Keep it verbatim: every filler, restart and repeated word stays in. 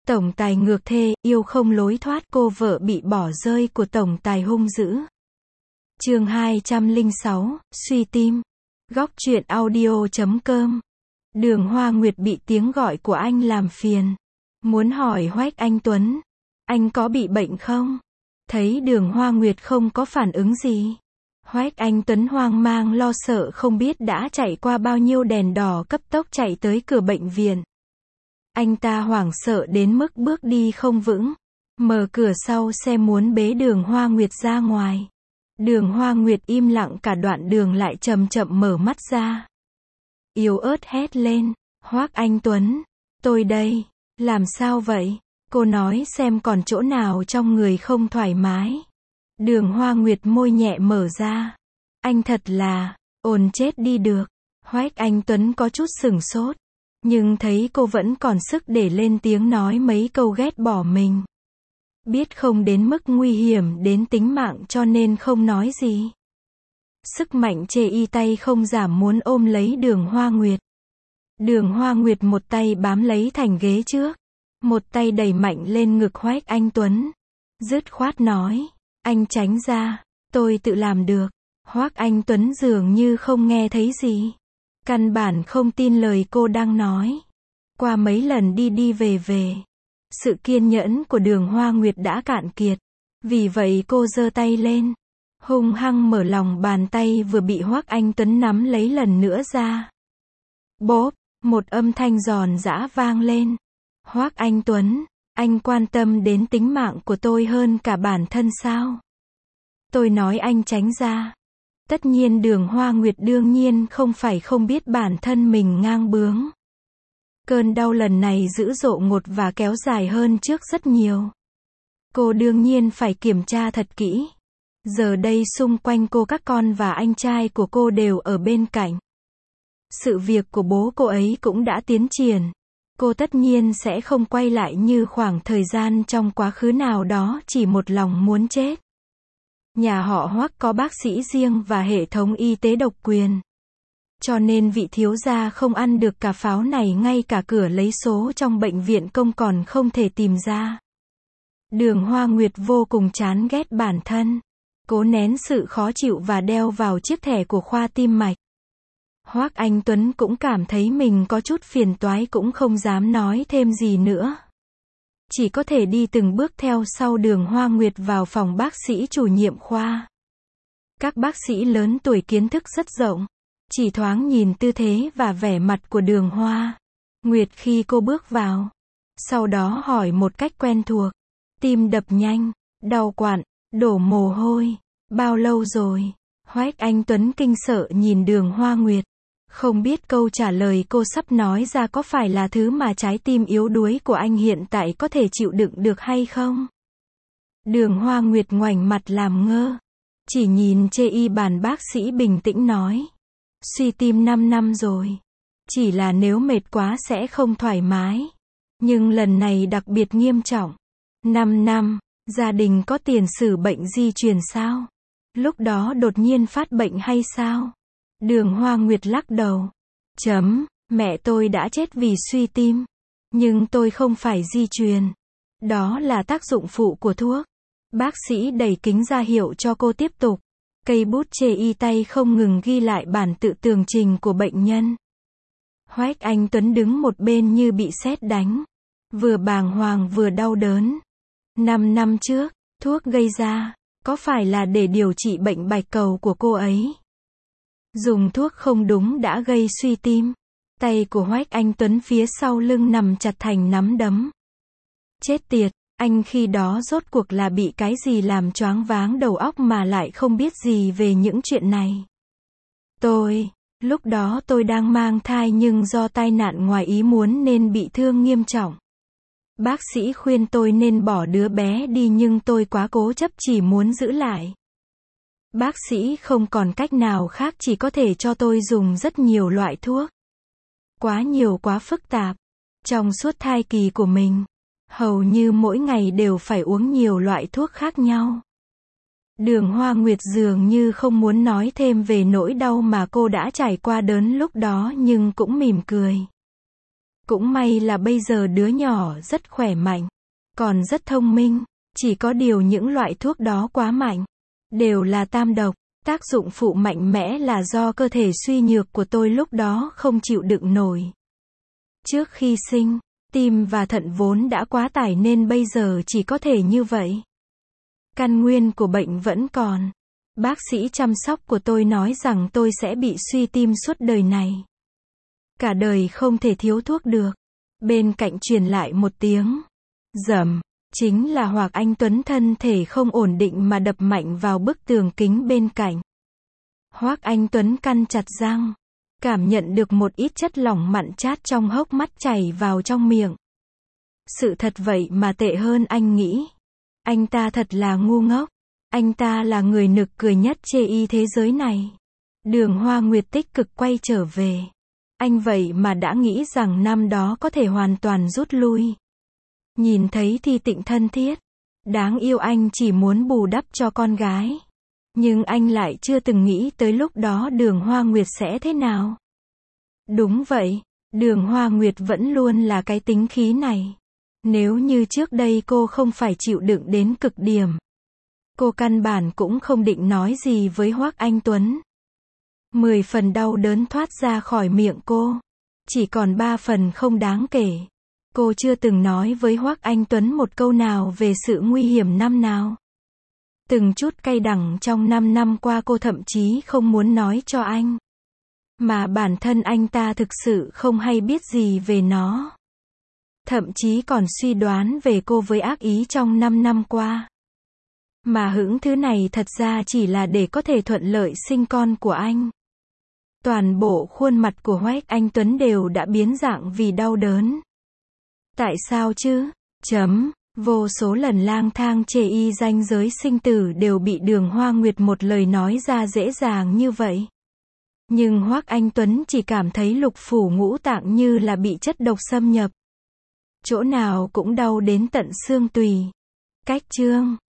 Tổng tài ngược thê, yêu không lối thoát, cô vợ bị bỏ rơi của tổng tài hung dữ. Chương hai trăm lẻ sáu, suy tim. Góc truyện audio chấm com. Đường Hoa Nguyệt bị tiếng gọi của anh làm phiền. Muốn hỏi Hoách Anh Tuấn, anh có bị bệnh không? Thấy Đường Hoa Nguyệt không có phản ứng gì, Hoách Anh Tuấn hoang mang lo sợ không biết đã chạy qua bao nhiêu đèn đỏ, cấp tốc chạy tới cửa bệnh viện. Anh ta hoảng sợ đến mức bước đi không vững, mở cửa sau xe muốn bế Đường Hoa Nguyệt ra ngoài. Đường Hoa Nguyệt im lặng cả đoạn đường lại chậm chậm mở mắt ra. Yếu ớt hét lên, Hoách Anh Tuấn, tôi đây, làm sao vậy? Cô nói xem còn chỗ nào trong người không thoải mái. Đường Hoa Nguyệt môi nhẹ mở ra. Anh thật là, ồn chết đi được. Hoách Anh Tuấn có chút sửng sốt, nhưng thấy cô vẫn còn sức để lên tiếng nói mấy câu ghét bỏ mình. Biết không đến mức nguy hiểm đến tính mạng cho nên không nói gì. Sức mạnh chê y tay không giảm muốn ôm lấy Đường Hoa Nguyệt. Đường Hoa Nguyệt một tay bám lấy thành ghế trước, một tay đẩy mạnh lên ngực Hoách Anh Tuấn. Dứt khoát nói, anh tránh ra, tôi tự làm được. Hoách Anh Tuấn dường như không nghe thấy gì. Căn bản không tin lời cô đang nói. Qua mấy lần đi đi về về, sự kiên nhẫn của Đường Hoa Nguyệt đã cạn kiệt. Vì vậy cô giơ tay lên, hung hăng mở lòng bàn tay vừa bị Hoách Anh Tuấn nắm lấy lần nữa ra. Bốp, một âm thanh giòn giã vang lên. Hoách Anh Tuấn, anh quan tâm đến tính mạng của tôi hơn cả bản thân sao? Tôi nói anh tránh ra. Tất nhiên Đường Hoa Nguyệt đương nhiên không phải không biết bản thân mình ngang bướng. Cơn đau lần này dữ dội ngột và kéo dài hơn trước rất nhiều. Cô đương nhiên phải kiểm tra thật kỹ. Giờ đây xung quanh cô các con và anh trai của cô đều ở bên cạnh. Sự việc của bố cô ấy cũng đã tiến triển. Cô tất nhiên sẽ không quay lại như khoảng thời gian trong quá khứ nào đó chỉ một lòng muốn chết. Nhà họ Hoắc có bác sĩ riêng và hệ thống y tế độc quyền. Cho nên vị thiếu gia không ăn được cả pháo này, ngay cả cửa lấy số trong bệnh viện công còn không thể tìm ra. Đường Hoa Nguyệt vô cùng chán ghét bản thân. Cố nén sự khó chịu và đeo vào chiếc thẻ của khoa tim mạch. Hoách Anh Tuấn cũng cảm thấy mình có chút phiền toái, cũng không dám nói thêm gì nữa. Chỉ có thể đi từng bước theo sau Đường Hoa Nguyệt vào phòng bác sĩ chủ nhiệm khoa. Các bác sĩ lớn tuổi kiến thức rất rộng. Chỉ thoáng nhìn tư thế và vẻ mặt của Đường Hoa Nguyệt khi cô bước vào. Sau đó hỏi một cách quen thuộc. Tim đập nhanh, đau quặn, đổ mồ hôi. Bao lâu rồi? Hoách Anh Tuấn kinh sợ nhìn Đường Hoa Nguyệt. Không biết câu trả lời cô sắp nói ra có phải là thứ mà trái tim yếu đuối của anh hiện tại có thể chịu đựng được hay không? Đường Hoa Nguyệt ngoảnh mặt làm ngơ. Chỉ nhìn chê y bàn bác sĩ bình tĩnh nói. Suy tim năm năm rồi. Chỉ là nếu mệt quá sẽ không thoải mái. Nhưng lần này đặc biệt nghiêm trọng. năm năm, gia đình có tiền sử bệnh di truyền sao? Lúc đó đột nhiên phát bệnh hay sao? Đường Hoa Nguyệt lắc đầu. Chấm, mẹ tôi đã chết vì suy tim. Nhưng tôi không phải di truyền. Đó là tác dụng phụ của thuốc. Bác sĩ đẩy kính ra hiệu cho cô tiếp tục. Cây bút chê y tay không ngừng ghi lại bản tự tường trình của bệnh nhân. Hoách Anh Tuấn đứng một bên như bị sét đánh. Vừa bàng hoàng vừa đau đớn. Năm năm trước, thuốc gây ra, có phải là để điều trị bệnh bạch cầu của cô ấy? Dùng thuốc không đúng đã gây suy tim. Tay của Hoách Anh Tuấn phía sau lưng nằm chặt thành nắm đấm. Chết tiệt, anh khi đó rốt cuộc là bị cái gì làm choáng váng đầu óc mà lại không biết gì về những chuyện này. Tôi, lúc đó tôi đang mang thai nhưng do tai nạn ngoài ý muốn nên bị thương nghiêm trọng. Bác sĩ khuyên tôi nên bỏ đứa bé đi nhưng tôi quá cố chấp chỉ muốn giữ lại. Bác sĩ không còn cách nào khác, chỉ có thể cho tôi dùng rất nhiều loại thuốc. Quá nhiều, quá phức tạp. Trong suốt thai kỳ của mình, hầu như mỗi ngày đều phải uống nhiều loại thuốc khác nhau. Đường Hoa Nguyệt dường như không muốn nói thêm về nỗi đau mà cô đã trải qua đớn lúc đó nhưng cũng mỉm cười. Cũng may là bây giờ đứa nhỏ rất khỏe mạnh, còn rất thông minh, chỉ có điều những loại thuốc đó quá mạnh, đều là tam độc, tác dụng phụ mạnh mẽ là do cơ thể suy nhược của tôi lúc đó không chịu đựng nổi. Trước khi sinh, tim và thận vốn đã quá tải nên bây giờ chỉ có thể như vậy. Căn nguyên của bệnh vẫn còn. Bác sĩ chăm sóc của tôi nói rằng tôi sẽ bị suy tim suốt đời này. Cả đời không thể thiếu thuốc được. Bên cạnh truyền lại một tiếng rầm, chính là Hoắc Anh Tuấn thân thể không ổn định mà đập mạnh vào bức tường kính bên cạnh. Hoắc Anh Tuấn căn chặt răng, cảm nhận được một ít chất lỏng mặn chát trong hốc mắt chảy vào trong miệng. Sự thật vậy mà tệ hơn anh nghĩ. Anh ta thật là ngu ngốc. Anh ta là người nực cười nhất chê y thế giới này. Đường Hoa Nguyệt tích cực quay trở về. Anh vậy mà đã nghĩ rằng năm đó có thể hoàn toàn rút lui. Nhìn thấy Thi Tịnh thân thiết, đáng yêu, anh chỉ muốn bù đắp cho con gái. Nhưng anh lại chưa từng nghĩ tới lúc đó Đường Hoa Nguyệt sẽ thế nào. Đúng vậy, Đường Hoa Nguyệt vẫn luôn là cái tính khí này. Nếu như trước đây cô không phải chịu đựng đến cực điểm, cô căn bản cũng không định nói gì với Hoắc Anh Tuấn. Mười phần đau đớn thoát ra khỏi miệng cô. Chỉ còn ba phần không đáng kể. Cô chưa từng nói với Hoắc Anh Tuấn một câu nào về sự nguy hiểm năm nào. Từng chút cay đắng trong năm năm qua cô thậm chí không muốn nói cho anh. Mà bản thân anh ta thực sự không hay biết gì về nó. Thậm chí còn suy đoán về cô với ác ý trong năm năm qua. Mà hững thứ này thật ra chỉ là để có thể thuận lợi sinh con của anh. Toàn bộ khuôn mặt của Hoắc Anh Tuấn đều đã biến dạng vì đau đớn. Tại sao chứ? Chấm. Vô số lần lang thang chê y ranh giới sinh tử đều bị Đường Hoa Nguyệt một lời nói ra dễ dàng như vậy. Nhưng Hoắc Anh Tuấn chỉ cảm thấy lục phủ ngũ tạng như là bị chất độc xâm nhập. Chỗ nào cũng đau đến tận xương tùy. Cách chương